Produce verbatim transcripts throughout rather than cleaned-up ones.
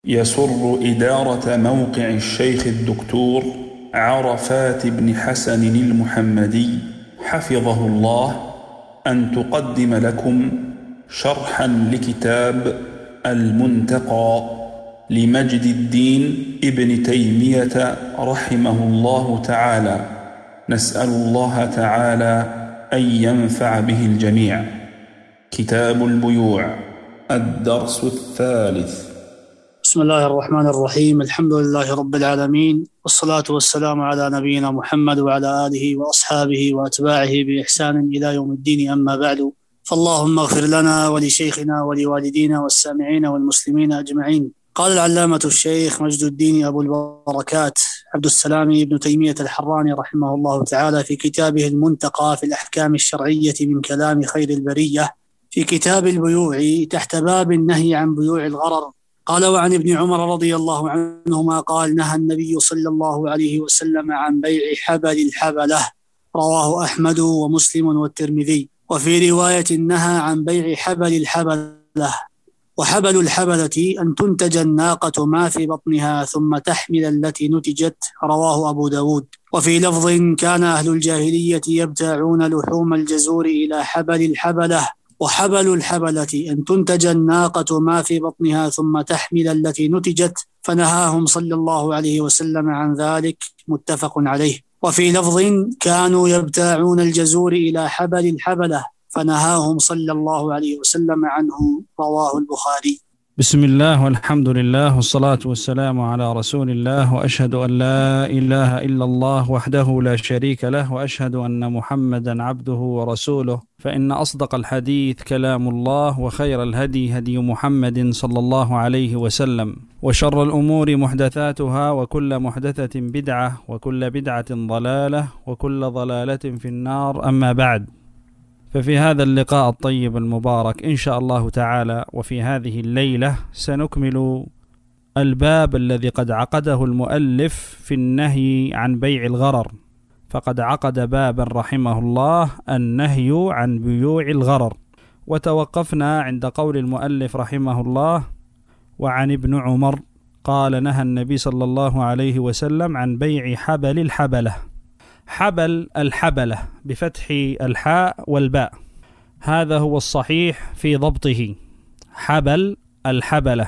يسر إدارة موقع الشيخ الدكتور عرفات بن حسن المحمدي حفظه الله أن تقدم لكم شرحا لكتاب المنتقى لمجد الدين ابن تيمية رحمه الله تعالى. نسأل الله تعالى أن ينفع به الجميع. كتاب البيوع، الدرس الثالث. بسم الله الرحمن الرحيم. الحمد لله رب العالمين، والصلاة والسلام على نبينا محمد وعلى آله وأصحابه وأتباعه بإحسان إلى يوم الدين. أما بعد، فاللهم اغفر لنا ولشيخنا ولوالدينا والسامعين والمسلمين أجمعين. قال العلامة الشيخ مجد الدين أبو البركات عبد السلام بن تيمية الحراني رحمه الله تعالى في كتابه المنتقى في الأحكام الشرعية من كلام خير البرية في كتاب البيوع تحت باب النهي عن بيوع الغرر. قال: وعن ابن عمر رضي الله عنهما قال: نهى النبي صلى الله عليه وسلم عن بيع حبل الحبلة، رواه أحمد ومسلم والترمذي. وفي رواية: نهى عن بيع حبل الحبلة. وحبل الحبلة أن تنتج الناقة ما في بطنها ثم تحمل التي نتجت، رواه أبو داود. وفي لفظ: كان أهل الجاهلية يبتاعون لحوم الجزور إلى حبل الحبلة. وحبل الحبلة أن تنتج الناقة ما في بطنها ثم تحمل التي نتجت، فنهاهم صلى الله عليه وسلم عن ذلك، متفق عليه. وفي لفظ: كانوا يبتاعون الجزور إلى حبل الحبلة، فنهاهم صلى الله عليه وسلم عنه، رواه البخاري. بسم الله والحمد لله والصلاة والسلام على رسول الله، وأشهد أن لا إله إلا الله وحده لا شريك له، وأشهد أن محمدا عبده ورسوله. فإن أصدق الحديث كلام الله، وخير الهدي هدي محمد صلى الله عليه وسلم، وشر الأمور محدثاتها، وكل محدثة بدعة، وكل بدعة ضلالة، وكل ضلالة في النار. أما بعد، ففي هذا اللقاء الطيب المبارك إن شاء الله تعالى وفي هذه الليلة سنكمل الباب الذي قد عقده المؤلف في النهي عن بيع الغرر. فقد عقد بابا رحمه الله النهي عن بيوع الغرر، وتوقفنا عند قول المؤلف رحمه الله: وعن ابن عمر قال: نهى النبي صلى الله عليه وسلم عن بيع حبل الحبلة. حبل الحبلة بفتح الحاء والباء، هذا هو الصحيح في ضبطه. حبل الحبلة.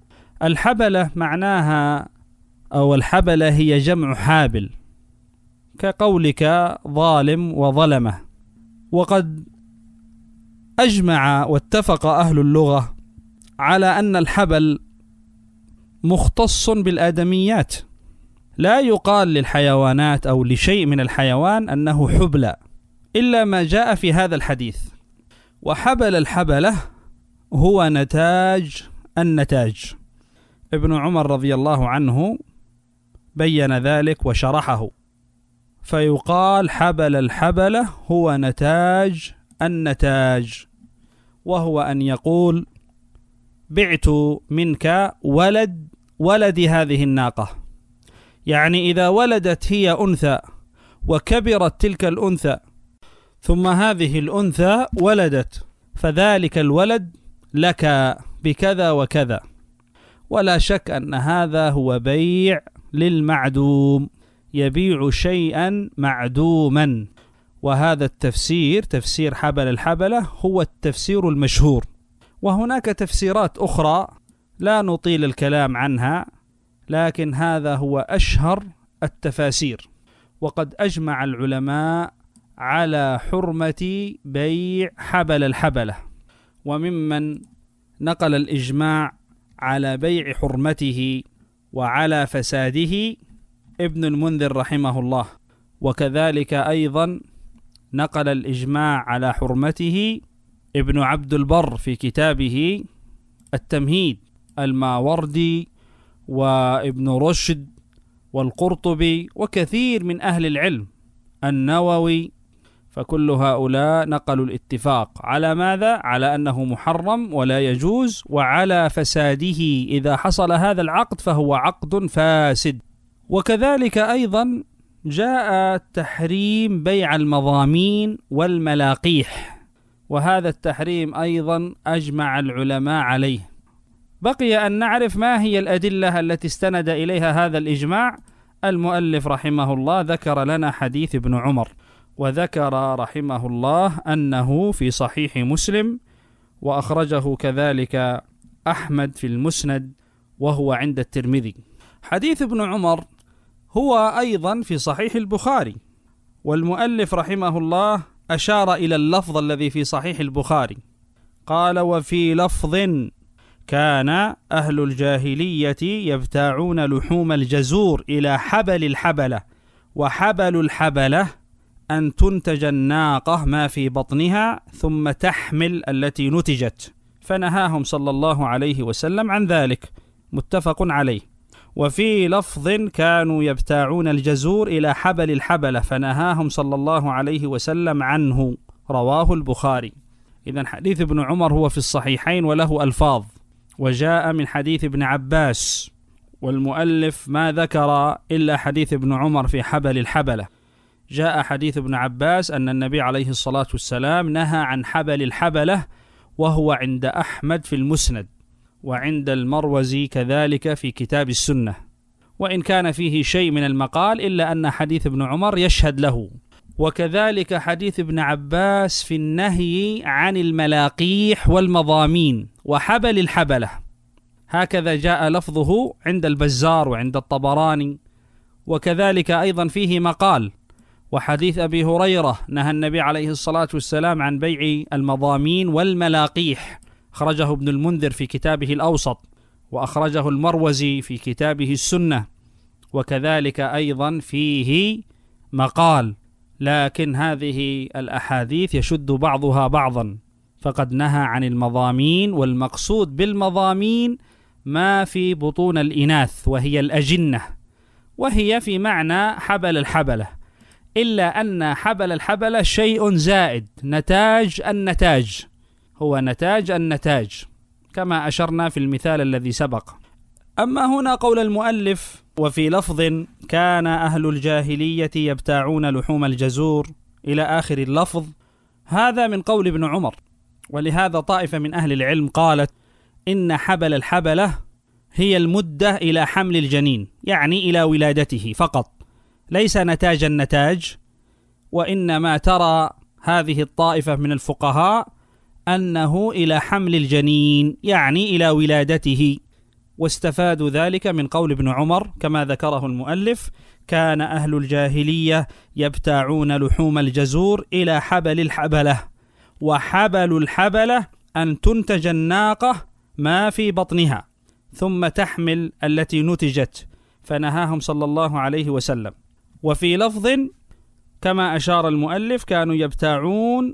الحبلة معناها أو الحبلة هي جمع حابل، كقولك ظالم وظلمة. وقد أجمع واتفق أهل اللغة على أن الحبل مختص بالآدميات، لا يقال للحيوانات أو لشيء من الحيوان أنه حبلى إلا ما جاء في هذا الحديث. وحبل الحبلة هو نتاج النتاج. ابن عمر رضي الله عنه بين ذلك وشرحه، فيقال حبل الحبلة هو نتاج النتاج، وهو أن يقول: بعت منك ولد ولد هذه الناقة، يعني إذا ولدت هي أنثى وكبرت تلك الأنثى ثم هذه الأنثى ولدت، فذلك الولد لك بكذا وكذا. ولا شك أن هذا هو بيع للمعدوم، يبيع شيئا معدوما. وهذا التفسير، تفسير حبل الحبلة، هو التفسير المشهور. وهناك تفسيرات أخرى لا نطيل الكلام عنها، لكن هذا هو أشهر التفاسير. وقد أجمع العلماء على حرمة بيع حبل الحبلة. وممن نقل الإجماع على بيع حرمته وعلى فساده ابن المنذر رحمه الله. وكذلك أيضا نقل الإجماع على حرمته ابن عبد البر في كتابه التمهيد، الماوردي وابن رشد والقرطبي وكثير من أهل العلم، النووي. فكل هؤلاء نقلوا الاتفاق على ماذا؟ على أنه محرم ولا يجوز، وعلى فساده. إذا حصل هذا العقد فهو عقد فاسد. وكذلك أيضا جاء تحريم بيع المضامين والملاقيح، وهذا التحريم أيضا أجمع العلماء عليه. بقي أن نعرف ما هي الأدلة التي استند إليها هذا الإجماع. المؤلف رحمه الله ذكر لنا حديث ابن عمر، وذكر رحمه الله أنه في صحيح مسلم، وأخرجه كذلك أحمد في المسند، وهو عند الترمذي. حديث ابن عمر هو أيضا في صحيح البخاري، والمؤلف رحمه الله أشار إلى اللفظ الذي في صحيح البخاري، قال: وفي لفظ كان أهل الجاهلية يبتاعون لحوم الجزور إلى حبل الحبلة، وحبل الحبلة أن تنتج الناقة ما في بطنها ثم تحمل التي نتجت، فنهاهم صلى الله عليه وسلم عن ذلك، متفق عليه. وفي لفظ كانوا يبتاعون الجزور إلى حبل الحبلة، فنهاهم صلى الله عليه وسلم عنه، رواه البخاري. إذن حديث ابن عمر هو في الصحيحين وله ألفاظ، وجاء من حديث ابن عباس، والمؤلف ما ذكر إلا حديث ابن عمر في حبل الحبلة. جاء حديث ابن عباس أن النبي عليه الصلاة والسلام نهى عن حبل الحبلة، وهو عند أحمد في المسند، وعند المروزي كذلك في كتاب السنة، وإن كان فيه شيء من المقال إلا أن حديث ابن عمر يشهد له. وكذلك حديث ابن عباس في النهي عن الملاقيح والمضامين وحبل الحبلة، هكذا جاء لفظه عند البزار وعند الطبراني، وكذلك أيضا فيه مقال. وحديث أبي هريرة نهى النبي عليه الصلاة والسلام عن بيع المضامين والملاقيح، أخرجه ابن المنذر في كتابه الأوسط، وأخرجه المروزي في كتابه السنة، وكذلك أيضا فيه مقال. لكن هذه الأحاديث يشد بعضها بعضا، فقد نهى عن المضامين، والمقصود بالمضامين ما في بطون الإناث وهي الأجنة، وهي في معنى حبل الحبلة، إلا أن حبل الحبلة شيء زائد، نتاج النتاج، هو نتاج النتاج كما أشرنا في المثال الذي سبق. أما هنا قول المؤلف: وفي لفظ كان أهل الجاهلية يبتاعون لحوم الجزور إلى آخر اللفظ، هذا من قول ابن عمر. ولهذا طائفة من أهل العلم قالت إن حبل الحبلة هي المدة إلى حمل الجنين، يعني إلى ولادته فقط، ليس نتاج النتاج. وإنما ترى هذه الطائفة من الفقهاء أنه إلى حمل الجنين، يعني إلى ولادته، واستفادوا ذلك من قول ابن عمر كما ذكره المؤلف: كان أهل الجاهلية يبتاعون لحوم الجزور إلى حبل الحبلة، وحبل الحبلة أن تنتج الناقة ما في بطنها ثم تحمل التي نتجت، فنهاهم صلى الله عليه وسلم. وفي لفظ كما أشار المؤلف كانوا يبتاعون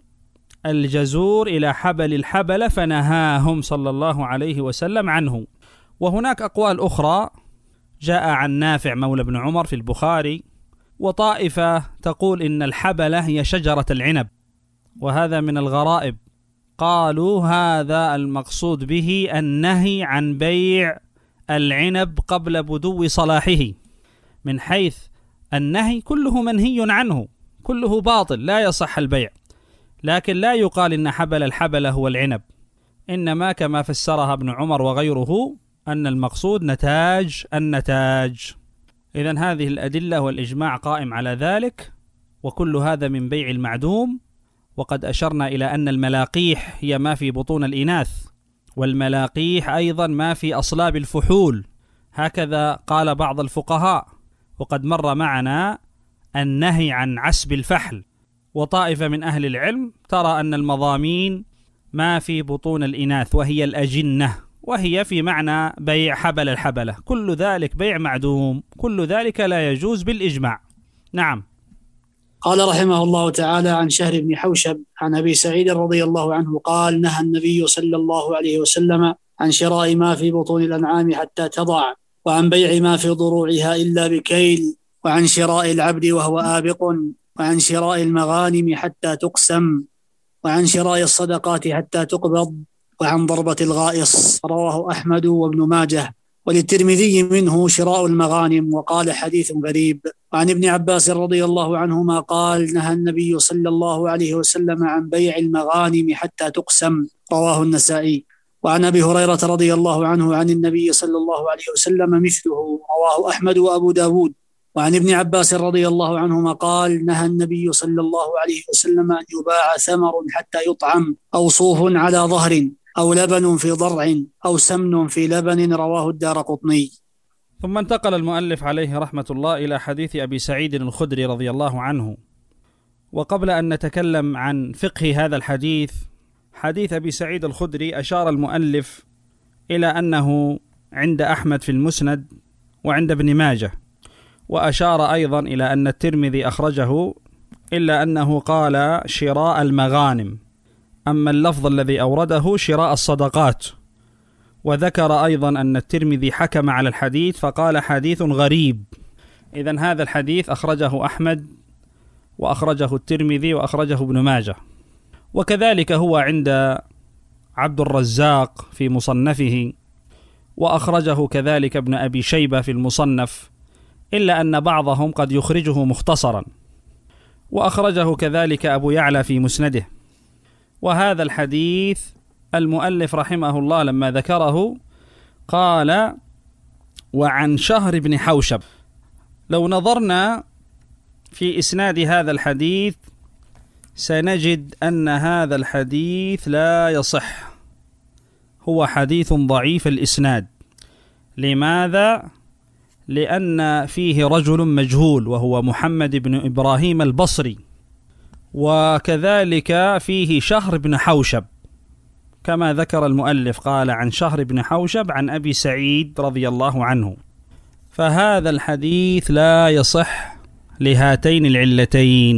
الجزور إلى حبل الحبلة، فنهاهم صلى الله عليه وسلم عنه. وهناك أقوال أخرى جاء عن نافع مولى ابن عمر في البخاري، وطائفة تقول إن الحبلة هي شجرة العنب، وهذا من الغرائب. قالوا هذا المقصود به النهي عن بيع العنب قبل بدو صلاحه، من حيث النهي كله منهي عنه، كله باطل لا يصح البيع، لكن لا يقال إن حبل الحبلة هو العنب، إنما كما فسرها ابن عمر وغيره أن المقصود نتاج النتاج. إذن هذه الأدلة والإجماع قائم على ذلك، وكل هذا من بيع المعدوم. وقد أشرنا إلى أن الملاقيح هي ما في بطون الإناث، والملاقيح أيضا ما في أصلاب الفحول، هكذا قال بعض الفقهاء. وقد مر معنا النهي عن عسب الفحل. وطائفة من أهل العلم ترى أن المضامين ما في بطون الإناث وهي الأجنة، وهي في معنى بيع حبل الحبلة. كل ذلك بيع معدوم، كل ذلك لا يجوز بالإجماع. نعم. قال رحمه الله تعالى عن شهر بن حوشب عن أبي سعيد رضي الله عنه قال: نهى النبي صلى الله عليه وسلم عن شراء ما في بطون الأنعام حتى تضع، وعن بيع ما في ضروعها إلا بكيل، وعن شراء العبد وهو آبق، وعن شراء المغانم حتى تقسم، وعن شراء الصدقات حتى تقبض، وعن ضربة الغائص. رواه أحمد وابن ماجه، وللترمذي منه شراء المغانم، وقال حديث غريب. وعن ابن عباس رضي الله عنهما قال: نهى النبي صلى الله عليه وسلم عن بيع المغانم حتى تقسم، رواه النسائي. وعن أبي هريرة رضي الله عنه عن النبي صلى الله عليه وسلم مثله، رواه أحمد وأبو داود. وعن ابن عباس رضي الله عنهما قال: نهى النبي صلى الله عليه وسلم أن يباع ثمر حتى يطعم، أو صوف على ظهر، أو لبن في ضرع، أو سمن في لبن، رواه الدارقطني. ثم انتقل المؤلف عليه رحمة الله إلى حديث أبي سعيد الخدري رضي الله عنه. وقبل أن نتكلم عن فقه هذا الحديث، حديث أبي سعيد الخدري أشار المؤلف إلى أنه عند أحمد في المسند وعند ابن ماجه، وأشار أيضا إلى أن الترمذي أخرجه، إلا أنه قال شراء المغانم، أما اللفظ الذي أورده شراء الصدقات. وذكر أيضا أن الترمذي حكم على الحديث فقال حديث غريب. إذن هذا الحديث أخرجه أحمد وأخرجه الترمذي وأخرجه ابن ماجه، وكذلك هو عند عبد الرزاق في مصنفه، وأخرجه كذلك ابن أبي شيبة في المصنف، إلا أن بعضهم قد يخرجه مختصرا، وأخرجه كذلك أبو يعلى في مسنده. وهذا الحديث المؤلف رحمه الله لما ذكره قال: وعن شهر بن حوشب. لو نظرنا في إسناد هذا الحديث سنجد أن هذا الحديث لا يصح، هو حديث ضعيف الإسناد. لماذا؟ لأن فيه رجل مجهول وهو محمد بن إبراهيم البصري، وكذلك فيه شهر بن حوشب كما ذكر المؤلف، قال عن شهر بن حوشب عن أبي سعيد رضي الله عنه. فهذا الحديث لا يصح لهاتين العلتين.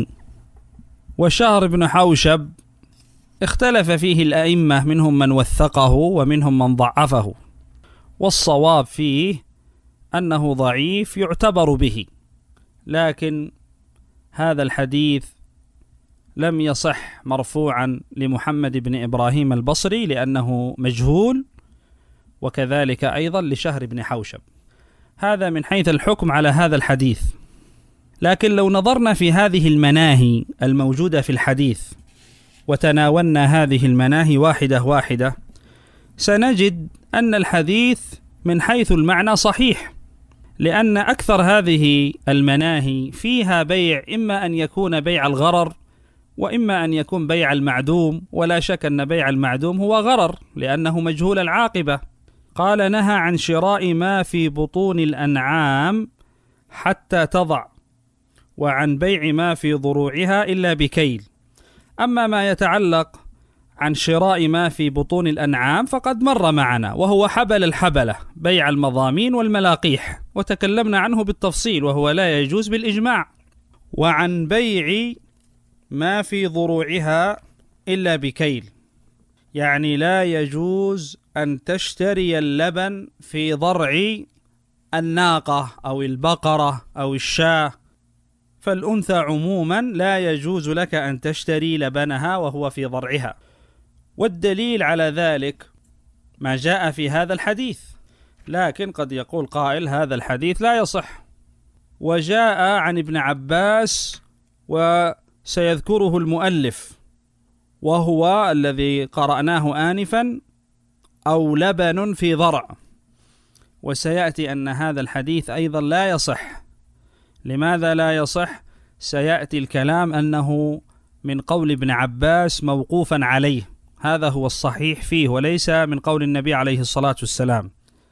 وشهر بن حوشب اختلف فيه الأئمة، منهم من وثقه ومنهم من ضعفه، والصواب فيه أنه ضعيف يعتبر به، لكن هذا الحديث لم يصح مرفوعا لمحمد بن إبراهيم البصري لأنه مجهول، وكذلك أيضا لشهر بن حوشب. هذا من حيث الحكم على هذا الحديث. لكن لو نظرنا في هذه المناهي الموجودة في الحديث وتناولنا هذه المناهي واحدة واحدة، سنجد أن الحديث من حيث المعنى صحيح، لأن أكثر هذه المناهي فيها بيع، إما أن يكون بيع الغرر وإما أن يكون بيع المعدوم، ولا شك أن بيع المعدوم هو غرر لأنه مجهول العاقبة. قال: نهى عن شراء ما في بطون الأنعام حتى تضع، وعن بيع ما في ضروعها إلا بكيل. أما ما يتعلق عن شراء ما في بطون الأنعام فقد مر معنا، وهو حبل الحبلة، بيع المضامين والملاقيح، وتكلمنا عنه بالتفصيل، وهو لا يجوز بالإجماع. وعن بيع ما في ضروعها إلا بكيل، يعني لا يجوز أن تشتري اللبن في ضرع الناقة أو البقرة أو الشاة، فالأنثى عموما لا يجوز لك أن تشتري لبنها وهو في ضرعها. والدليل على ذلك ما جاء في هذا الحديث، لكن قد يقول قائل هذا الحديث لا يصح. وجاء عن ابن عباس وسيذكره المؤلف، وهو الذي قرأناه آنفا: أو لبن في ضرع. وسيأتي أن هذا الحديث أيضا لا يصح. لماذا لا يصح؟ سيأتي الكلام أنه من قول ابن عباس موقوفا عليه، هذا هو الصحيح فيه، وليس من قول النبي عليه الصلاة والسلام.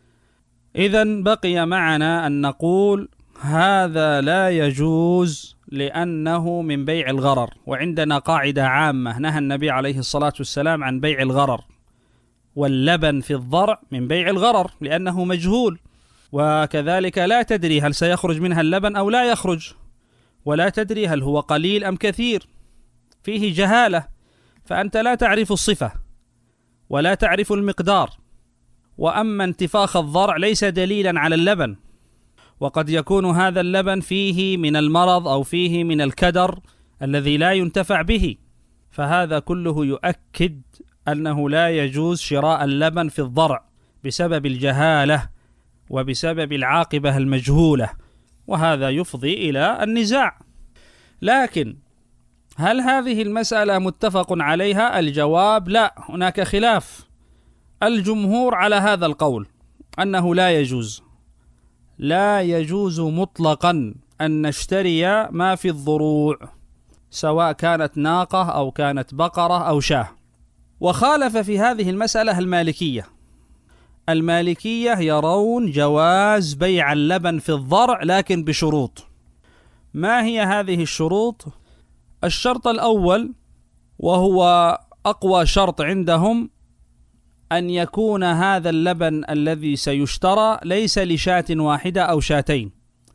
إذن بقي معنا أن نقول هذا لا يجوز لأنه من بيع الغرر. وعندنا قاعدة عامة: نهى النبي عليه الصلاة والسلام عن بيع الغرر، واللبن في الضرع من بيع الغرر لأنه مجهول، وكذلك لا تدري هل سيخرج منها اللبن أو لا يخرج، ولا تدري هل هو قليل أم كثير، فيه جهالة، فأنت لا تعرف الصفة ولا تعرف المقدار. وأما انتفاخ الضرع ليس دليلا على اللبن، وقد يكون هذا اللبن فيه من المرض أو فيه من الكدر الذي لا ينتفع به، فهذا كله يؤكد أنه لا يجوز شراء اللبن في الضرع بسبب الجهالة وبسبب العاقبة المجهولة، وهذا يفضي إلى النزاع. لكن هل هذه المسألة متفق عليها؟ الجواب لا، هناك خلاف. الجمهور على هذا القول أنه لا يجوز لا يجوز مطلقا أن نشتري ما في الضروع، سواء كانت ناقة أو كانت بقرة أو شاة. وخالف في هذه المسألة المالكية. المالكية يرون جواز بيع اللبن في الضرع لكن بشروط. ما هي هذه الشروط؟ الشرط الأول، وهو أقوى شرط عندهم، أن يكون هذا اللبن الذي سيشترى ليس لشاة واحدة أو شاتين،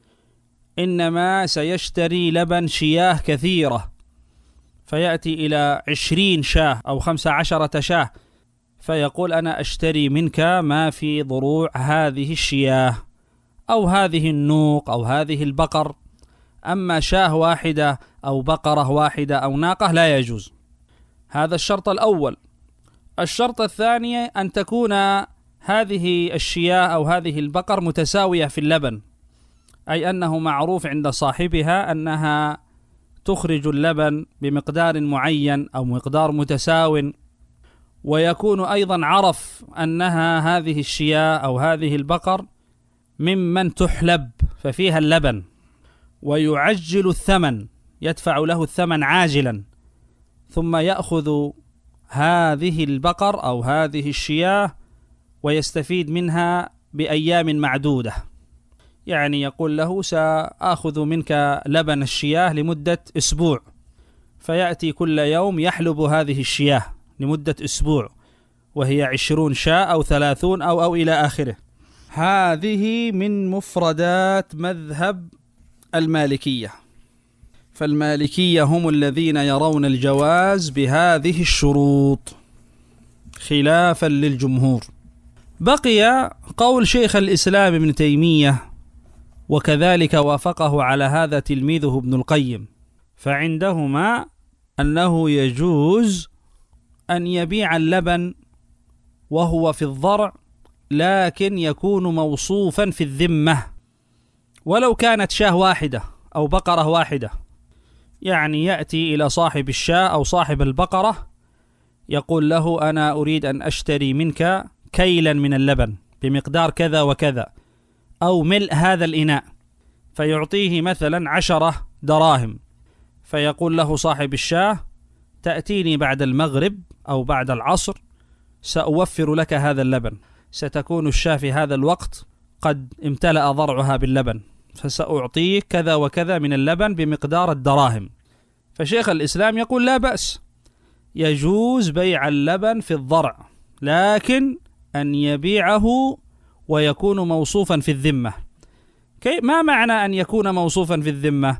إنما سيشتري لبن شياه كثيرة، فيأتي إلى عشرين شاه أو خمسة عشرة شاه، فيقول أنا أشتري منك ما في ضروع هذه الشياه أو هذه النوق أو هذه البقر. أما شاه واحدة أو بقرة واحدة أو ناقة لا يجوز. هذا الشرط الأول. الشرط الثاني أن تكون هذه الشياه أو هذه البقر متساوية في اللبن، أي أنه معروف عند صاحبها أنها تخرج اللبن بمقدار معين أو مقدار متساو، ويكون أيضا عرف أنها هذه الشياه أو هذه البقر ممن تحلب ففيها اللبن، ويعجل الثمن، يدفع له الثمن عاجلا، ثم يأخذ هذه البقر أو هذه الشياه ويستفيد منها بأيام معدودة. يعني يقول له سأخذ منك لبن الشياه لمدة أسبوع، فيأتي كل يوم يحلب هذه الشياه لمدة أسبوع، وهي عشرون شاة أو ثلاثون أو أو إلى آخره. هذه من مفردات مذهب المالكية. فالمالكية هم الذين يرون الجواز بهذه الشروط خلافا للجمهور. بقي قول شيخ الإسلام ابن تيمية، وكذلك وافقه على هذا تلميذه ابن القيم، فعندهما أنه يجوز أن يبيع اللبن وهو في الضرع، لكن يكون موصوفا في الذمة، ولو كانت شاة واحدة أو بقرة واحدة. يعني يأتي إلى صاحب الشاة أو صاحب البقرة يقول له أنا أريد أن أشتري منك كيلا من اللبن بمقدار كذا وكذا، أو ملء هذا الإناء، فيعطيه مثلا عشرة دراهم، فيقول له صاحب الشاة تأتيني بعد المغرب أو بعد العصر سأوفر لك هذا اللبن، ستكون الشاة في هذا الوقت قد امتلأ ضرعها باللبن، فسأعطيك كذا وكذا من اللبن بمقدار الدراهم. فشيخ الإسلام يقول لا بأس، يجوز بيع اللبن في الضرع، لكن أن يبيعه ويكون موصوفا في الذمة. كي ما معنى أن يكون موصوفا في الذمة؟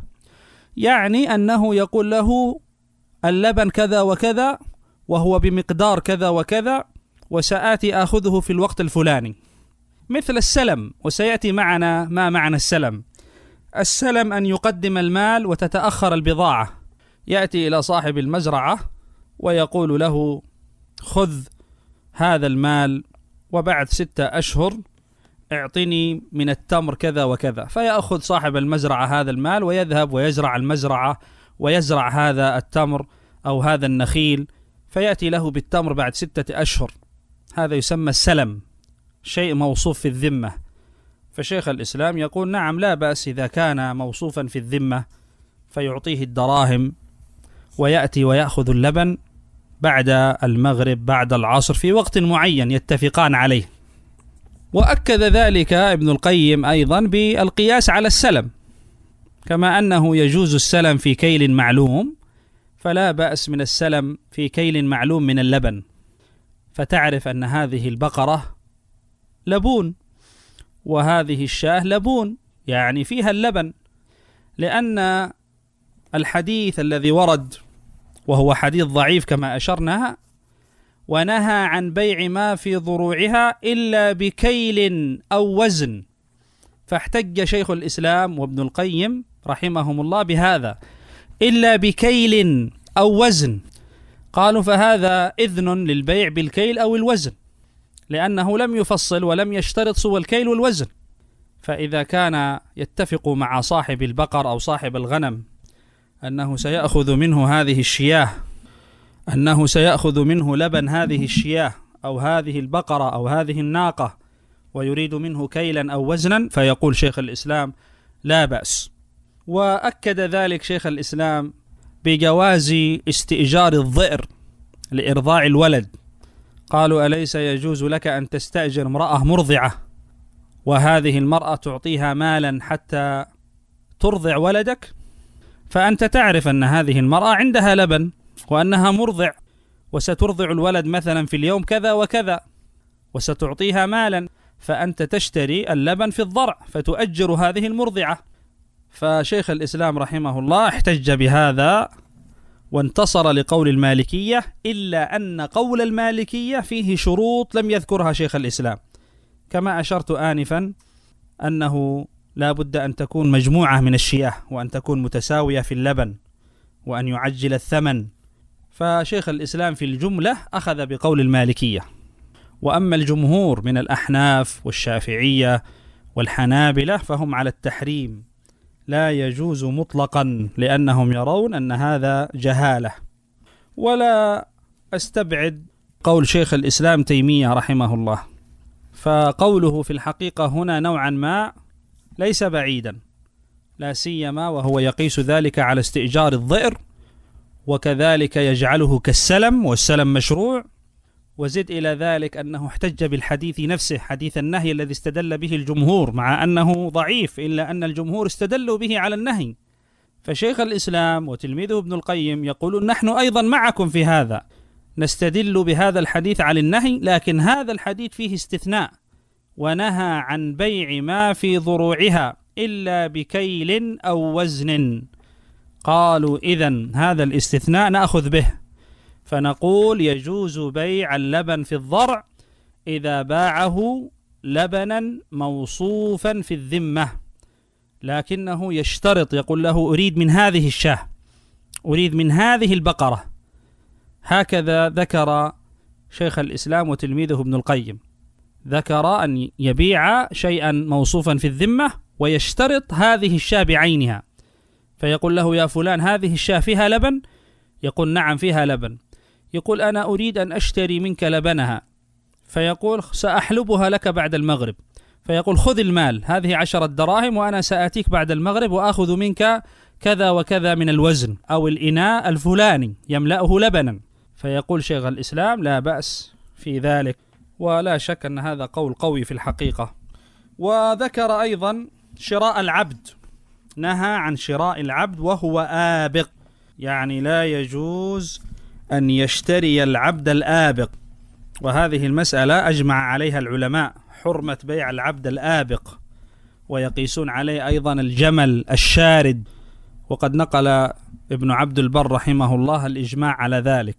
يعني أنه يقول له اللبن كذا وكذا وهو بمقدار كذا وكذا، وسآتي آخذه في الوقت الفلاني، مثل السلم. وسيأتي معنا ما معنى السلم. السلم أن يقدم المال وتتأخر البضاعة. يأتي إلى صاحب المزرعة ويقول له خذ هذا المال، وبعد ستة أشهر اعطني من التمر كذا وكذا، فيأخذ صاحب المزرعة هذا المال ويذهب ويزرع المزرعة ويزرع هذا التمر أو هذا النخيل، فيأتي له بالتمر بعد ستة أشهر. هذا يسمى السلم، شيء موصوف في الذمة. فشيخ الإسلام يقول نعم لا بأس إذا كان موصوفا في الذمة، فيعطيه الدراهم ويأتي ويأخذ اللبن بعد المغرب بعد العصر في وقت معين يتفقان عليه. وأكد ذلك ابن القيم أيضا بالقياس على السلم، كما أنه يجوز السلم في كيل معلوم، فلا بأس من السلم في كيل معلوم من اللبن. فتعرف أن هذه البقرة لبون وهذه الشاة لبون، يعني فيها اللبن، لأن الحديث الذي ورد وهو حديث ضعيف كما أشرنا، ونهى عن بيع ما في ضروعها إلا بكيل أو وزن. فاحتج شيخ الإسلام وابن القيم رحمهم الله بهذا، إلا بكيل أو وزن. قالوا فهذا إذن للبيع بالكيل أو الوزن، لأنه لم يفصل ولم يشترط سوى الكيل والوزن. فإذا كان يتفق مع صاحب البقر أو صاحب الغنم أنه سيأخذ منه هذه الشياه، أنه سيأخذ منه لبن هذه الشياه أو هذه البقرة أو هذه الناقة ويريد منه كيلا أو وزنا، فيقول شيخ الإسلام لا بأس. وأكد ذلك شيخ الإسلام بجواز استئجار الضئر لإرضاع الولد. قالوا أليس يجوز لك أن تستأجر امرأة مرضعة وهذه المرأة تعطيها مالا حتى ترضع ولدك؟ فأنت تعرف أن هذه المرأة عندها لبن وأنها مرضع وسترضع الولد مثلا في اليوم كذا وكذا وستعطيها مالا، فأنت تشتري اللبن في الضرع فتؤجر هذه المرضعة. فشيخ الإسلام رحمه الله احتج بهذا وانتصر لقول المالكية، إلا أن قول المالكية فيه شروط لم يذكرها شيخ الإسلام، كما أشرت آنفا أنه لا بد أن تكون مجموعة من الشياه وأن تكون متساوية في اللبن وأن يعجل الثمن. فشيخ الإسلام في الجملة أخذ بقول المالكية. وأما الجمهور من الأحناف والشافعية والحنابلة فهم على التحريم، لا يجوز مطلقا، لأنهم يرون أن هذا جهالة. ولا أستبعد قول شيخ الإسلام تيمية رحمه الله، فقوله في الحقيقة هنا نوعا ما ليس بعيدا، لا سيما وهو يقيس ذلك على استئجار الضئر، وكذلك يجعله كالسلم، والسلم مشروع. وزد إلى ذلك أنه احتج بالحديث نفسه، حديث النهي الذي استدل به الجمهور، مع أنه ضعيف إلا أن الجمهور استدلوا به على النهي. فشيخ الإسلام وتلميذه ابن القيم يقولون نحن أيضا معكم في هذا، نستدل بهذا الحديث على النهي، لكن هذا الحديث فيه استثناء، ونهى عن بيع ما في ضروعها إلا بكيل أو وزن. قالوا إذن هذا الاستثناء نأخذ به، فنقول يجوز بيع اللبن في الضرع إذا باعه لبنا موصوفا في الذمة، لكنه يشترط، يقول له أريد من هذه الشاة، أريد من هذه البقرة. هكذا ذكر شيخ الإسلام وتلميذه ابن القيم، ذكر أن يبيع شيئا موصوفا في الذمة ويشترط هذه الشاة بعينها، فيقول له يا فلان هذه الشاة فيها لبن؟ يقول نعم فيها لبن. يقول أنا أريد أن أشتري منك لبنها، فيقول سأحلبها لك بعد المغرب، فيقول خذ المال، هذه عشرة دراهم وأنا سأتيك بعد المغرب وأخذ منك كذا وكذا من الوزن أو الإناء الفلاني يملأه لبنا. فيقول شيخ الإسلام لا بأس في ذلك، ولا شك أن هذا قول قوي في الحقيقة. وذكر أيضا شراء العبد، نهى عن شراء العبد وهو آبق، يعني لا يجوز أن يشتري العبد الآبق، وهذه المسألة أجمع عليها العلماء، حرمة بيع العبد الآبق، ويقيسون عليه أيضا الجمل الشارد، وقد نقل ابن عبد البر رحمه الله الإجماع على ذلك.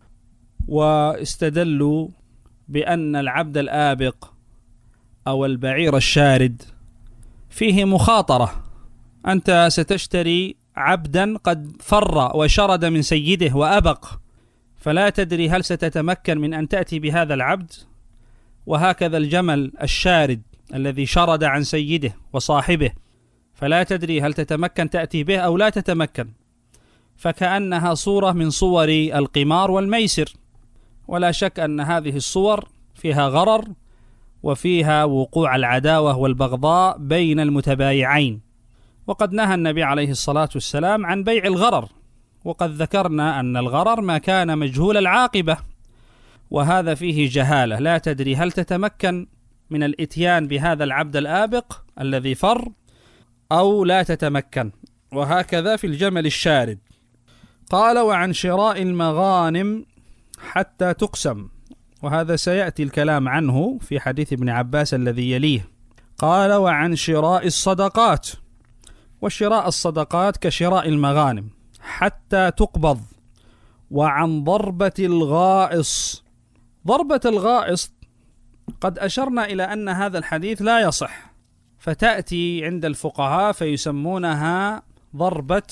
واستدلوا بأن العبد الآبق أو البعير الشارد فيه مخاطرة، أنت ستشتري عبدا قد فر وشرد من سيده وأبق، فلا تدري هل ستتمكن من أن تأتي بهذا العبد، وهكذا الجمل الشارد الذي شرد عن سيده وصاحبه، فلا تدري هل تتمكن تأتي به أو لا تتمكن، فكأنها صورة من صور القمار والميسر. ولا شك أن هذه الصور فيها غرر وفيها وقوع العداوة والبغضاء بين المتبايعين، وقد نهى النبي عليه الصلاة والسلام عن بيع الغرر، وقد ذكرنا أن الغرر ما كان مجهول العاقبة، وهذا فيه جهالة، لا تدري هل تتمكن من الإتيان بهذا العبد الآبق الذي فر أو لا تتمكن. وهكذا في الجمل الشارد. قال وعن شراء المغانم حتى تقسم، وهذا سيأتي الكلام عنه في حديث ابن عباس الذي يليه. قال وعن شراء الصدقات، وشراء الصدقات كشراء المغانم حتى تقبض. وعن ضربة الغائص، ضربة الغائص قد أشرنا إلى أن هذا الحديث لا يصح، فتأتي عند الفقهاء فيسمونها ضربة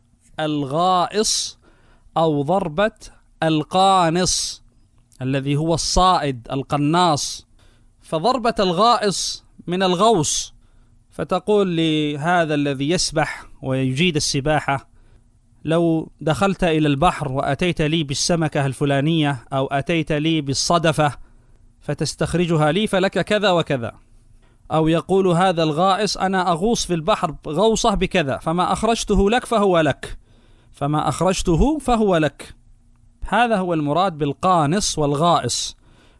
الغائص أو ضربة القانص الذي هو الصائد القناص. فضربة الغائص من الغوص، فتقول لهذا الذي يسبح ويجيد السباحة لو دخلت إلى البحر وأتيت لي بالسمكة الفلانية أو أتيت لي بالصدفة فتستخرجها لي فلك كذا وكذا. أو يقول هذا الغائص أنا أغوص في البحر غوصة بكذا، فما أخرجته لك فهو لك، فما أخرجته فهو لك. هذا هو المراد بالقانص والغائص.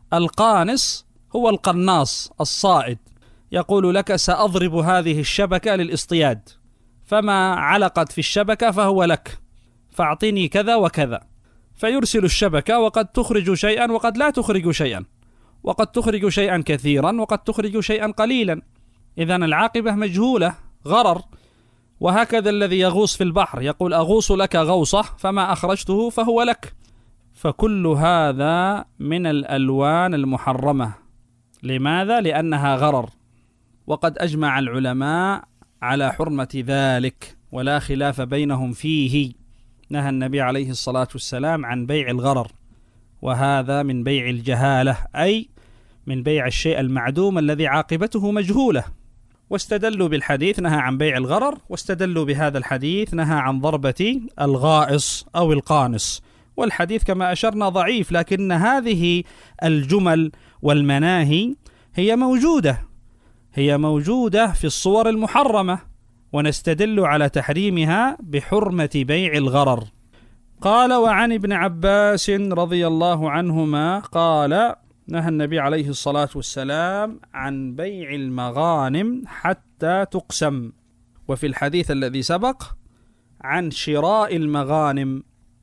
القانص هو القناص الصائد، يقول لك سأضرب هذه الشبكة للاصطياد، فما علقت في الشبكة فهو لك، فاعطني كذا وكذا، فيرسل الشبكة وقد تخرج شيئا وقد لا تخرج شيئا، وقد تخرج شيئا كثيرا وقد تخرج شيئا قليلا. إذن العاقبة مجهولة، غرر. وهكذا الذي يغوص في البحر يقول أغوص لك غوصة فما أخرجته فهو لك. فكل هذا من الألوان المحرمة. لماذا؟ لأنها غرر، وقد أجمع العلماء على حرمة ذلك ولا خلاف بينهم فيه. نهى النبي عليه الصلاة والسلام عن بيع الغرر، وهذا من بيع الجهالة، أي من بيع الشيء المعدوم الذي عاقبته مجهولة. واستدلوا بالحديث نهى عن بيع الغرر، واستدلوا بهذا الحديث نهى عن ضربة الغائص أو القانص. والحديث كما أشرنا ضعيف، لكن هذه الجمل والمناهي هي موجودة هي موجودة في الصور المحرمة، ونستدل على تحريمها بحرمة بيع الغرر. قال وعن ابن عباس رضي الله عنهما قال نهى النبي عليه الصلاة والسلام عن بيع المغانم حتى تقسم. وفي الحديث الذي سبق عن شراء المغانم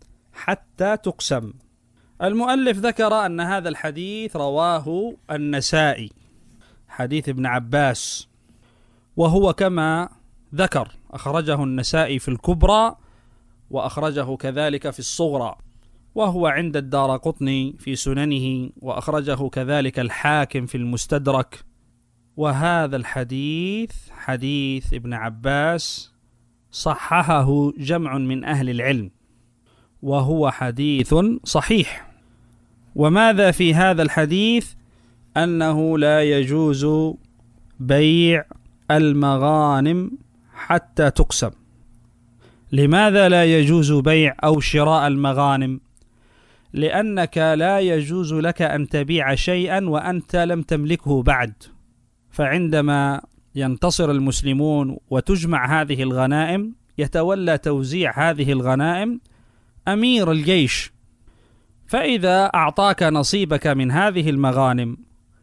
حتى تقسم. المؤلف ذكر أن هذا الحديث رواه النسائي، حديث ابن عباس، وهو كما ذكر أخرجه النسائي في الكبرى، وأخرجه كذلك في الصغرى، وهو عند الدارقطني في سننه، وأخرجه كذلك الحاكم في المستدرك. وهذا الحديث حديث ابن عباس صححه جمع من أهل العلم، وهو حديث صحيح. وماذا في هذا الحديث؟ أنه لا يجوز بيع المغانم حتى تقسم. لماذا لا يجوز بيع أو شراء المغانم؟ لأنك لا يجوز لك أن تبيع شيئا وأنت لم تملكه بعد. فعندما ينتصر المسلمون وتجمع هذه الغنائم، يتولى توزيع هذه الغنائم أمير الجيش، فإذا أعطاك نصيبك من هذه المغانم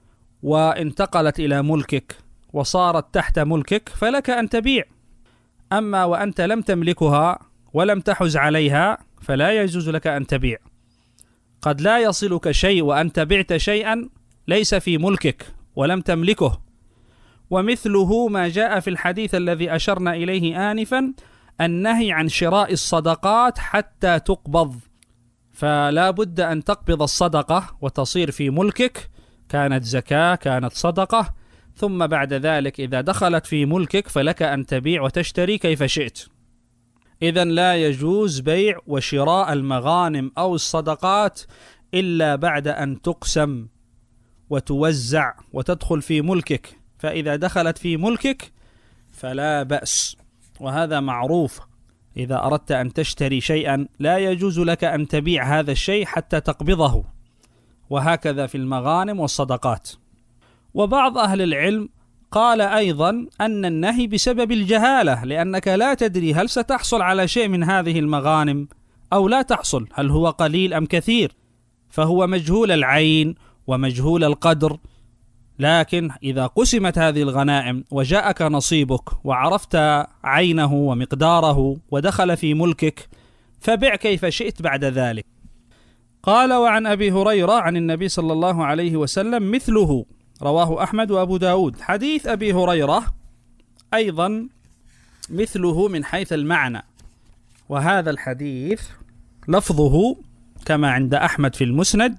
وانتقلت إلى ملكك وصارت تحت ملكك فلك أن تبيع. أما وأنت لم تملكها ولم تحز عليها فلا يجوز لك أن تبيع. قد لا يصلك شيء وأنت بعت شيئا ليس في ملكك ولم تملكه. ومثله ما جاء في الحديث الذي أشرنا إليه آنفا، النهي عن شراء الصدقات حتى تقبض. فلا بد أن تقبض الصدقة وتصير في ملكك، كانت زكاة كانت صدقة، ثم بعد ذلك إذا دخلت في ملكك فلك أن تبيع وتشتري كيف شئت. إذن لا يجوز بيع وشراء المغانم أو الصدقات إلا بعد أن تقسم وتوزع وتدخل في ملكك. فإذا دخلت في ملكك فلا بأس، وهذا معروف. إذا أردت أن تشتري شيئا لا يجوز لك أن تبيع هذا الشيء حتى تقبضه، وهكذا في المغانم والصدقات. وبعض أهل العلم قال أيضا أن النهي بسبب الجهالة، لأنك لا تدري هل ستحصل على شيء من هذه المغانم أو لا تحصل، هل هو قليل أم كثير، فهو مجهول العين ومجهول القدر. لكن إذا قسمت هذه الغنائم وجاءك نصيبك وعرفت عينه ومقداره ودخل في ملكك فبع كيف شئت بعد ذلك. قال وعن أبي هريرة عن النبي صلى الله عليه وسلم مثله، رواه أحمد وأبو داود. حديث أبي هريرة أيضا مثله من حيث المعنى، وهذا الحديث لفظه كما عند أحمد في المسند: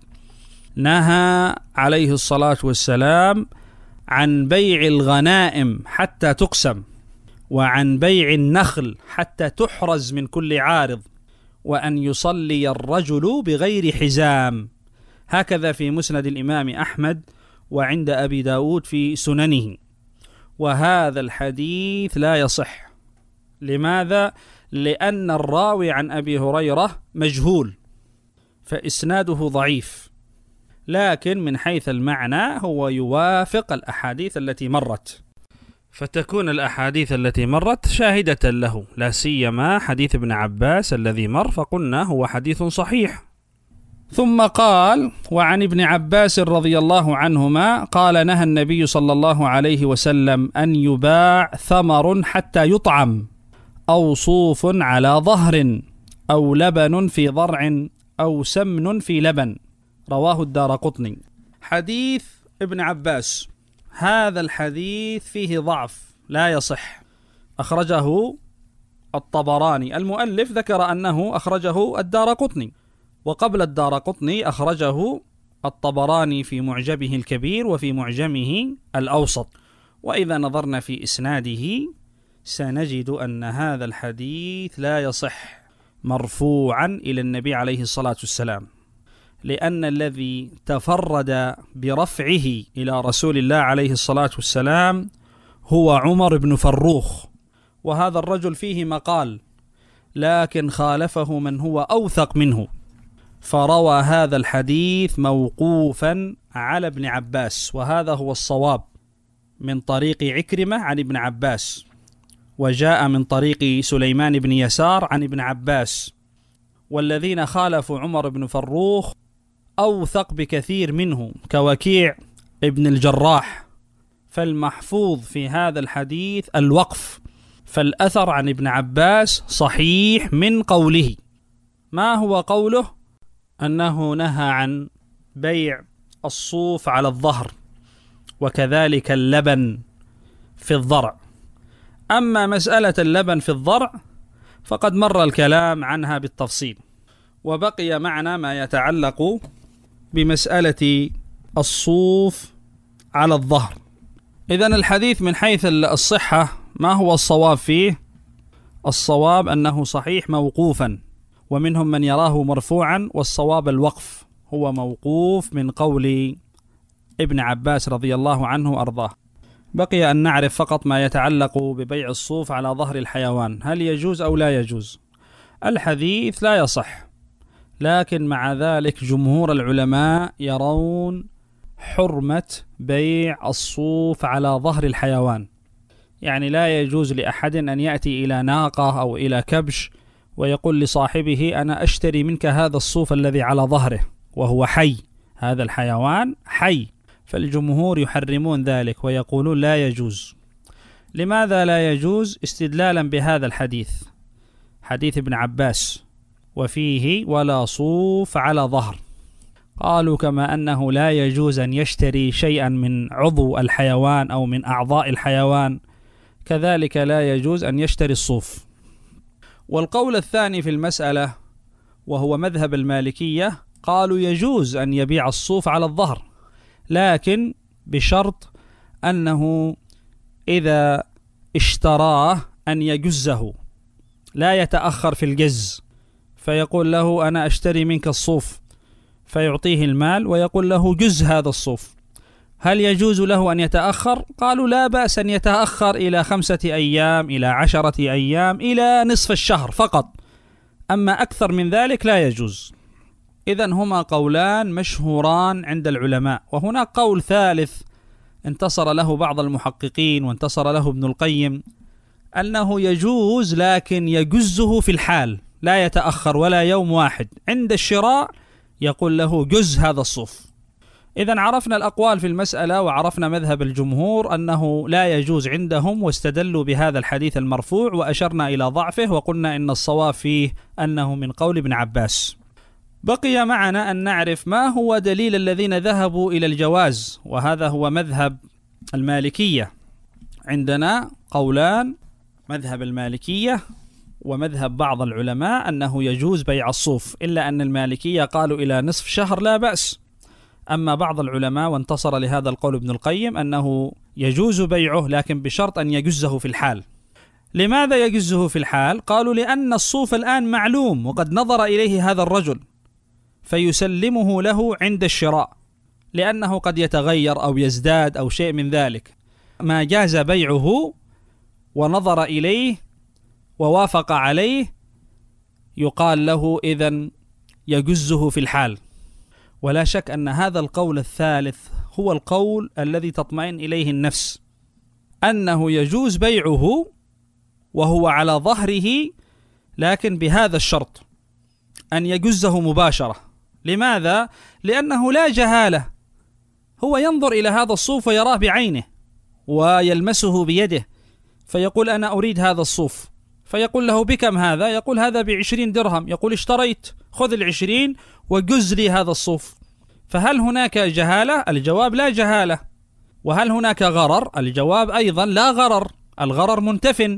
نهى عليه الصلاة والسلام عن بيع الغنائم حتى تقسم، وعن بيع النخل حتى تحرز من كل عارض، وأن يصلي الرجل بغير حزام. هكذا في مسند الإمام أحمد وعند أبي داود في سننه. وهذا الحديث لا يصح. لماذا؟ لأن الراوي عن أبي هريرة مجهول، فإسناده ضعيف. لكن من حيث المعنى هو يوافق الأحاديث التي مرت، فتكون الأحاديث التي مرت شاهدة له، لا سيما حديث ابن عباس الذي مر فقلنا هو حديث صحيح. ثم قال: وعن ابن عباس رضي الله عنهما قال: نهى النبي صلى الله عليه وسلم أن يباع ثمر حتى يطعم، أو صوف على ظهر، أو لبن في ضرع، أو سمن في لبن. رواه الدارقطني. حديث ابن عباس، هذا الحديث فيه ضعف لا يصح، أخرجه الطبراني. المؤلف ذكر أنه أخرجه الدارقطني، وقبل الدارقطني أخرجه الطبراني في معجمه الكبير وفي معجمه الأوسط. وإذا نظرنا في إسناده سنجد أن هذا الحديث لا يصح مرفوعا إلى النبي عليه الصلاة والسلام، لأن الذي تفرد برفعه إلى رسول الله عليه الصلاة والسلام هو عمر بن فروخ، وهذا الرجل فيه مقال، لكن خالفه من هو أوثق منه، فروى هذا الحديث موقوفا على ابن عباس، وهذا هو الصواب، من طريق عكرمة عن ابن عباس، وجاء من طريق سليمان بن يسار عن ابن عباس. والذين خالفوا عمر بن فروخ أوثق بكثير منه كوكيع ابن الجراح، فالمحفوظ في هذا الحديث الوقف، فالأثر عن ابن عباس صحيح من قوله. ما هو قوله؟ أنه نهى عن بيع الصوف على الظهر، وكذلك اللبن في الضرع. أما مسألة اللبن في الضرع فقد مر الكلام عنها بالتفصيل، وبقي معنا ما يتعلق بمسألة الصوف على الظهر. إذن الحديث من حيث الصحة ما هو الصواب فيه؟ الصواب أنه صحيح موقوفا، ومنهم من يراه مرفوعا، والصواب الوقف، هو موقوف من قول ابن عباس رضي الله عنه وأرضاه. بقي أن نعرف فقط ما يتعلق ببيع الصوف على ظهر الحيوان، هل يجوز أو لا يجوز؟ الحديث لا يصح، لكن مع ذلك جمهور العلماء يرون حرمة بيع الصوف على ظهر الحيوان، يعني لا يجوز لأحد أن يأتي إلى ناقة أو إلى كبش ويقول لصاحبه: أنا أشتري منك هذا الصوف الذي على ظهره وهو حي، هذا الحيوان حي. فالجمهور يحرمون ذلك ويقولون لا يجوز. لماذا لا يجوز؟ استدلالا بهذا الحديث، حديث ابن عباس، وفيه ولا صوف على ظهر. قالوا كما أنه لا يجوز أن يشتري شيئا من عضو الحيوان أو من أعضاء الحيوان، كذلك لا يجوز أن يشتري الصوف. والقول الثاني في المسألة وهو مذهب المالكية، قالوا يجوز أن يبيع الصوف على الظهر، لكن بشرط أنه إذا اشتراه أن يجزه، لا يتأخر في الجز، فيقول له: أنا أشتري منك الصوف، فيعطيه المال ويقول له: جز هذا الصوف. هل يجوز له أن يتأخر؟ قالوا لا بأس أن يتأخر إلى خمسة أيام، إلى عشرة أيام، إلى نصف الشهر فقط، أما أكثر من ذلك لا يجوز. إذن هما قولان مشهوران عند العلماء. وهناك قول ثالث انتصر له بعض المحققين وانتصر له ابن القيم، أنه يجوز لكن يجزه في الحال، لا يتأخر ولا يوم واحد، عند الشراء يقول له: جز هذا الصوف. إذن عرفنا الأقوال في المسألة، وعرفنا مذهب الجمهور أنه لا يجوز عندهم، واستدلوا بهذا الحديث المرفوع، وأشرنا إلى ضعفه وقلنا إن الصواب فيه أنه من قول ابن عباس. بقي معنا أن نعرف ما هو دليل الذين ذهبوا إلى الجواز، وهذا هو مذهب المالكية. عندنا قولان، مذهب المالكية ومذهب بعض العلماء أنه يجوز بيع الصوف، إلا أن المالكية قالوا إلى نصف شهر لا بأس. أما بعض العلماء وانتصر لهذا القول ابن القيم أنه يجوز بيعه لكن بشرط أن يجزه في الحال. لماذا يجزه في الحال؟ قالوا لأن الصوف الآن معلوم وقد نظر إليه هذا الرجل، فيسلمه له عند الشراء، لأنه قد يتغير أو يزداد أو شيء من ذلك. ما جاز بيعه ونظر إليه ووافق عليه يقال له إذن يجزه في الحال. ولا شك أن هذا القول الثالث هو القول الذي تطمئن إليه النفس، أنه يجوز بيعه وهو على ظهره، لكن بهذا الشرط أن يجزه مباشرة. لماذا؟ لأنه لا جهالة، هو ينظر إلى هذا الصوف ويراه بعينه ويلمسه بيده، فيقول أنا أريد هذا الصوف، فيقول له بكم هذا؟ يقول هذا بعشرين درهم، يقول اشتريت، خذ العشرين وجز لي هذا الصوف. فهل هناك جهالة؟ الجواب لا جهالة. وهل هناك غرر؟ الجواب أيضا لا غرر، الغرر منتف.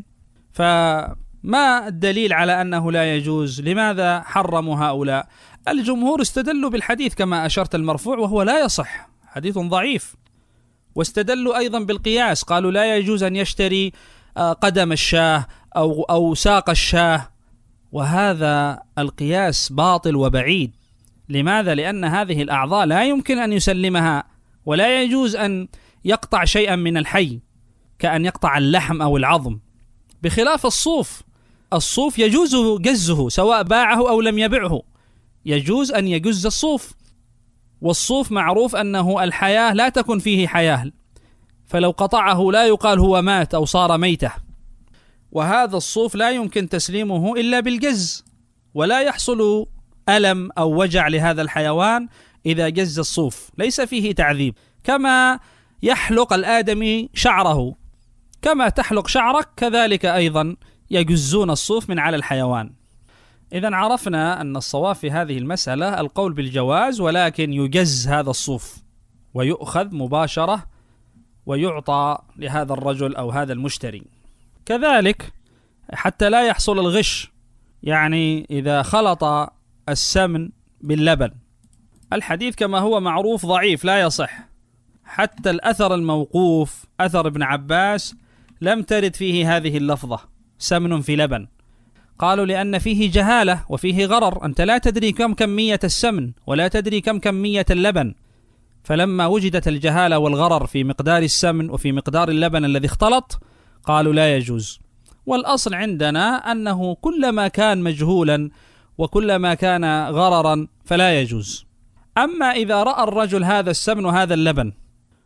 فما الدليل على أنه لا يجوز؟ لماذا حرموا هؤلاء؟ الجمهور استدلوا بالحديث كما أشرت المرفوع وهو لا يصح، حديث ضعيف. واستدلوا أيضا بالقياس، قالوا لا يجوز أن يشتري قدم الشاه أو, أو ساق الشاه، وهذا القياس باطل وبعيد. لماذا؟ لأن هذه الأعضاء لا يمكن أن يسلمها، ولا يجوز أن يقطع شيئا من الحي كأن يقطع اللحم أو العظم، بخلاف الصوف. الصوف يجوز جزه سواء باعه أو لم يبعه، يجوز أن يجز الصوف. والصوف معروف أنه الحياة لا تكن فيه حياة، فلو قطعه لا يقال هو مات أو صار ميتة. وهذا الصوف لا يمكن تسليمه إلا بالجز، ولا يحصل ألم أو وجع لهذا الحيوان إذا جز الصوف، ليس فيه تعذيب. كما يحلق الآدمي شعره، كما تحلق شعرك كذلك أيضا يجزون الصوف من على الحيوان. إذن عرفنا أن الصواب في هذه المسألة القول بالجواز، ولكن يجز هذا الصوف ويؤخذ مباشرة ويعطى لهذا الرجل أو هذا المشتري. كذلك حتى لا يحصل الغش، يعني إذا خلط السمن باللبن، الحديث كما هو معروف ضعيف لا يصح، حتى الأثر الموقوف أثر ابن عباس لم ترد فيه هذه اللفظة سمن في لبن. قالوا لأن فيه جهالة وفيه غرر، أنت لا تدري كم كمية السمن ولا تدري كم كمية اللبن. فلما وجدت الجهالة والغرر في مقدار السمن وفي مقدار اللبن الذي اختلط، قالوا لا يجوز. والأصل عندنا أنه كلما كان مجهولا وكلما كان غررا فلا يجوز. أما إذا رأى الرجل هذا السمن وهذا اللبن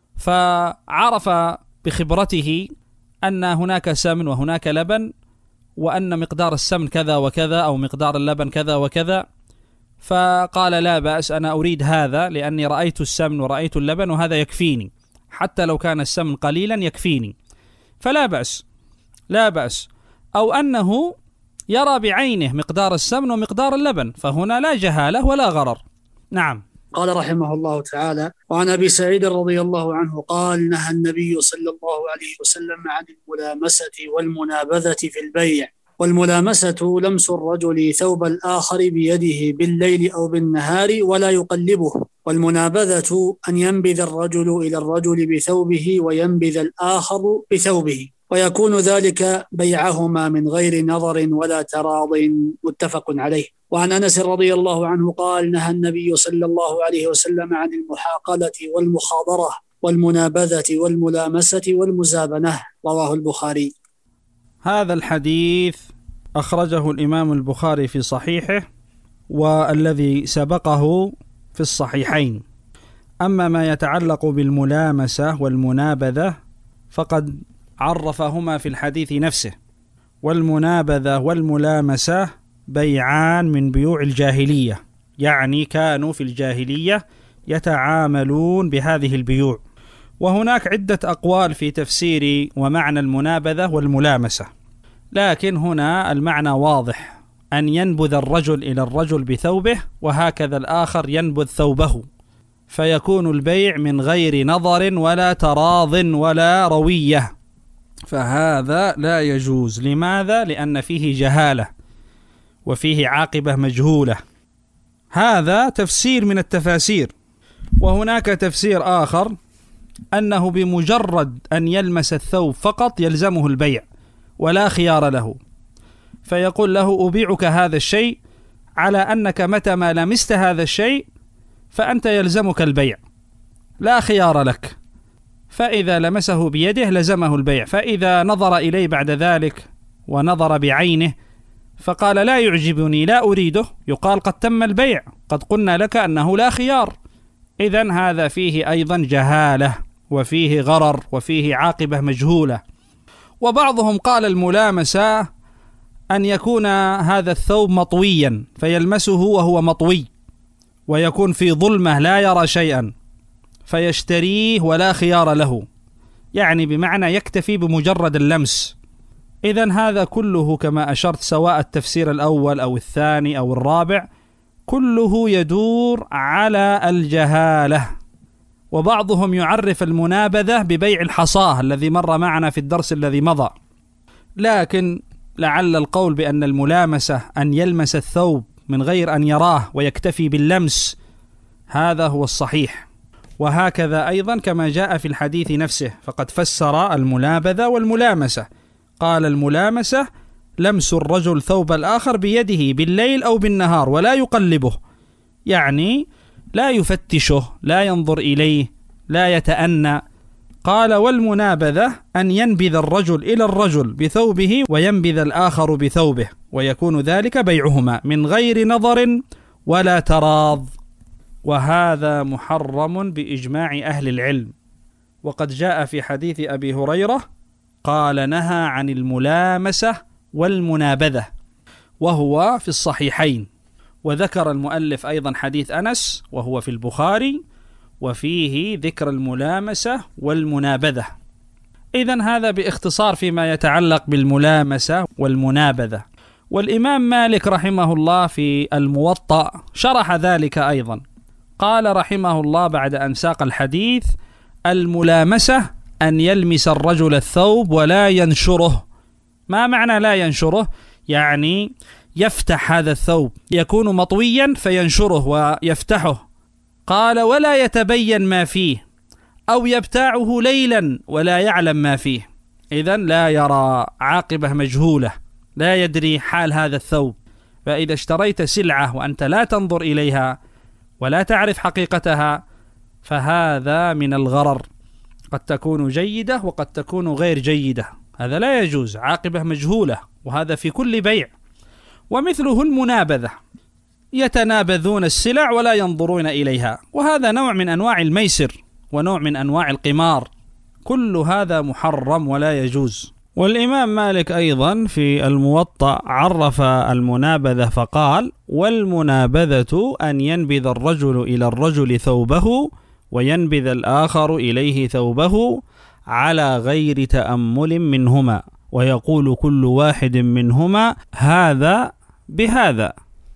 فعرف بخبرته أن هناك سمن وهناك لبن، وأن مقدار السمن كذا وكذا أو مقدار اللبن كذا وكذا، فقال لا بأس، أنا أريد هذا لأني رأيت السمن ورأيت اللبن وهذا يكفيني، حتى لو كان السمن قليلا يكفيني، فلا بأس لا بأس. أو أنه يرى بعينه مقدار السمن ومقدار اللبن، فهنا لا جهالة ولا غرر. نعم. قال رحمه الله تعالى: وعن أبي سعيد رضي الله عنه قال: نهى النبي صلى الله عليه وسلم عن الملامسة والمنابذة في البيع. والملامسة لمس الرجل ثوب الآخر بيده بالليل أو بالنهار ولا يقلبه، والمنابذة أن ينبذ الرجل إلى الرجل بثوبه وينبذ الآخر بثوبه، ويكون ذلك بيعهما من غير نظر ولا تراض، متفق عليه. وعن أنس رضي الله عنه قال: نهى النبي صلى الله عليه وسلم عن المحاقلة والمخاضرة والمنابذة والملامسة والمزابنة، رواه البخاري. هذا الحديث أخرجه الإمام البخاري في صحيحه، والذي سبقه في الصحيحين. أما ما يتعلق بالملامسة والمنابذة فقد عرفهما في الحديث نفسه. والمنابذة والملامسة بيعان من بيوع الجاهلية، يعني كانوا في الجاهلية يتعاملون بهذه البيوع. وهناك عدة أقوال في تفسير ومعنى المنابذة والملامسة، لكن هنا المعنى واضح، أن ينبذ الرجل إلى الرجل بثوبه وهكذا الآخر ينبذ ثوبه، فيكون البيع من غير نظر ولا تراض ولا روية، فهذا لا يجوز. لماذا؟ لأن فيه جهالة وفيه عاقبة مجهولة. هذا تفسير من التفاسير. وهناك تفسير آخر أنه بمجرد أن يلمس الثوب فقط يلزمه البيع ولا خيار له، فيقول له أبيعك هذا الشيء على أنك متى ما لمست هذا الشيء فأنت يلزمك البيع لا خيار لك. فإذا لمسه بيده لزمه البيع، فإذا نظر إليه بعد ذلك ونظر بعينه فقال لا يعجبني لا أريده، يقال قد تم البيع، قد قلنا لك أنه لا خيار، إذن هذا فيه أيضا جهالة وفيه غرر وفيه عاقبة مجهولة. وبعضهم قال الملامسة أن يكون هذا الثوب مطويا فيلمسه وهو مطوي ويكون في ظلمة لا يرى شيئا فيشتريه ولا خيار له، يعني بمعنى يكتفي بمجرد اللمس. إذن هذا كله كما أشرت سواء التفسير الأول أو الثاني أو الرابع كله يدور على الجهالة. وبعضهم يعرف المنابذة ببيع الحصاة الذي مر معنا في الدرس الذي مضى، لكن لعل القول بأن الملامسة أن يلمس الثوب من غير أن يراه ويكتفي باللمس هذا هو الصحيح. وهكذا أيضا كما جاء في الحديث نفسه، فقد فسر المنابذة والملامسة، قال الملامسة لمس الرجل ثوب الآخر بيده بالليل أو بالنهار ولا يقلبه، يعني لا يفتشه لا ينظر إليه لا يتأنى. قال والمنابذة أن ينبذ الرجل إلى الرجل بثوبه وينبذ الآخر بثوبه، ويكون ذلك بيعهما من غير نظر ولا تراض، وهذا محرم بإجماع أهل العلم. وقد جاء في حديث أبي هريرة قال نهى عن الملامسة والمنابذة وهو في الصحيحين. وذكر المؤلف أيضا حديث أنس وهو في البخاري وفيه ذكر الملامسة والمنابذة. إذن هذا باختصار فيما يتعلق بالملامسة والمنابذة. والإمام مالك رحمه الله في الموطأ شرح ذلك أيضا، قال رحمه الله بعد أن ساق الحديث: الملامسة أن يلمس الرجل الثوب ولا ينشره. ما معنى لا ينشره؟ يعني يفتح هذا الثوب، يكون مطويا فينشره ويفتحه. قال ولا يتبين ما فيه، أو يبتاعه ليلا ولا يعلم ما فيه. إذن لا يرى، عاقبة مجهولة، لا يدري حال هذا الثوب. فإذا اشتريت سلعة وأنت لا تنظر إليها ولا تعرف حقيقتها فهذا من الغرر، قد تكون جيدة وقد تكون غير جيدة، هذا لا يجوز، عاقبة مجهولة، وهذا في كل بيع. ومثله المنابذة، يتنابذون السلع ولا ينظرون إليها، وهذا نوع من أنواع الميسر ونوع من أنواع القمار، كل هذا محرم ولا يجوز. والإمام مالك أيضا في الموطأ عرف المنابذة فقال: والمنابذة أن ينبذ الرجل إلى الرجل ثوبه وينبذ الآخر إليه ثوبه على غير تأمل منهما، ويقول كل واحد منهما هذا بهذا.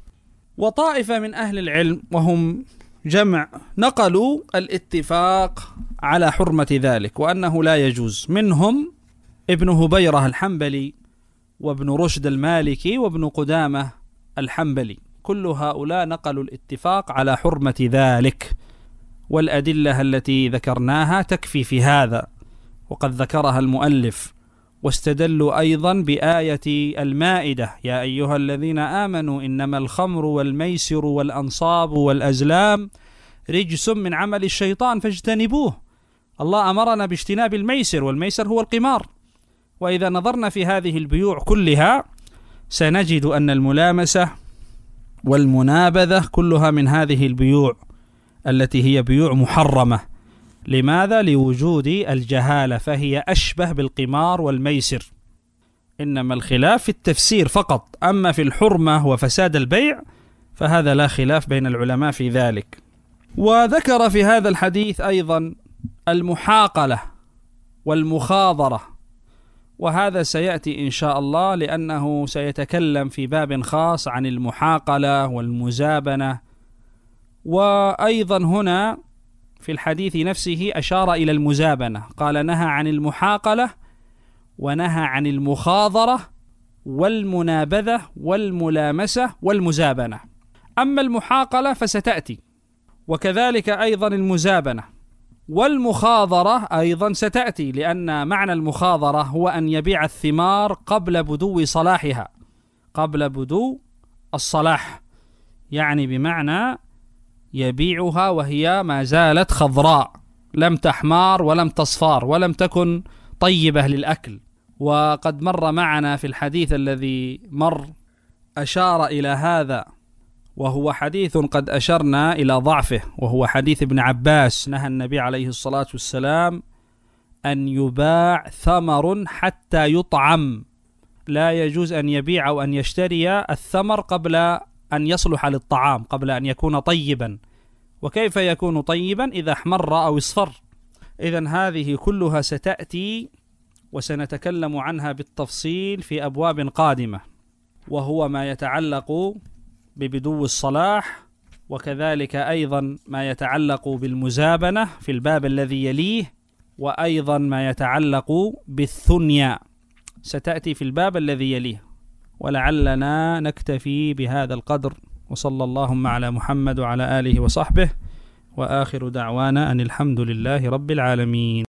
وطائفة من أهل العلم وهم جمع نقلوا الاتفاق على حرمة ذلك وأنه لا يجوز، منهم ابن هبيرة الحنبلي وابن رشد المالكي وابن قدامة الحنبلي، كل هؤلاء نقلوا الاتفاق على حرمة ذلك، والأدلة التي ذكرناها تكفي في هذا، وقد ذكرها المؤلف. واستدلوا أيضا بآية المائدة: يا أيها الذين آمنوا إنما الخمر والميسر والأنصاب والأزلام رجس من عمل الشيطان فاجتنبوه. الله أمرنا باجتناب الميسر، والميسر هو القمار. وإذا نظرنا في هذه البيوع كلها سنجد أن الملامسة والمنابذة كلها من هذه البيوع التي هي بيوع محرمة. لماذا؟ لوجود الجهالة، فهي أشبه بالقمار والميسر، إنما الخلاف في التفسير فقط، أما في الحرمة وفساد البيع فهذا لا خلاف بين العلماء في ذلك. وذكر في هذا الحديث أيضا المحاقلة والمخاضرة، وهذا سيأتي إن شاء الله لأنه سيتكلم في باب خاص عن المحاقلة والمزابنة. وأيضا هنا في الحديث نفسه أشار إلى المزابنة، قال نهى عن المحاقلة ونهى عن المخاضرة والمنابذة والملامسة والمزابنة. أما المحاقلة فستأتي، وكذلك أيضا المزابنة، والمخاضرة أيضا ستأتي، لأن معنى المخاضرة هو أن يبيع الثمار قبل بدو صلاحها، قبل بدو الصلاح، يعني بمعنى يبيعها وهي ما زالت خضراء، لم تحمار ولم تصفار ولم تكن طيبة للأكل. وقد مر معنا في الحديث الذي مر أشار إلى هذا وهو حديث قد أشرنا إلى ضعفه، وهو حديث ابن عباس: نهى النبي عليه الصلاة والسلام أن يباع ثمر حتى يطعم، لا يجوز أن يبيع أو أن يشتري الثمر قبل أن يصلح للطعام، قبل أن يكون طيبا. وكيف يكون طيبا؟ إذا احمر أو اصفر. إذن هذه كلها ستأتي وسنتكلم عنها بالتفصيل في أبواب قادمة، وهو ما يتعلق ببدو الصلاح، وكذلك أيضا ما يتعلق بالمزابنة في الباب الذي يليه، وأيضا ما يتعلق بالثنيا ستأتي في الباب الذي يليه. ولعلنا نكتفي بهذا القدر، وصلى اللهم على محمد وعلى آله وصحبه، وآخر دعوانا أن الحمد لله رب العالمين.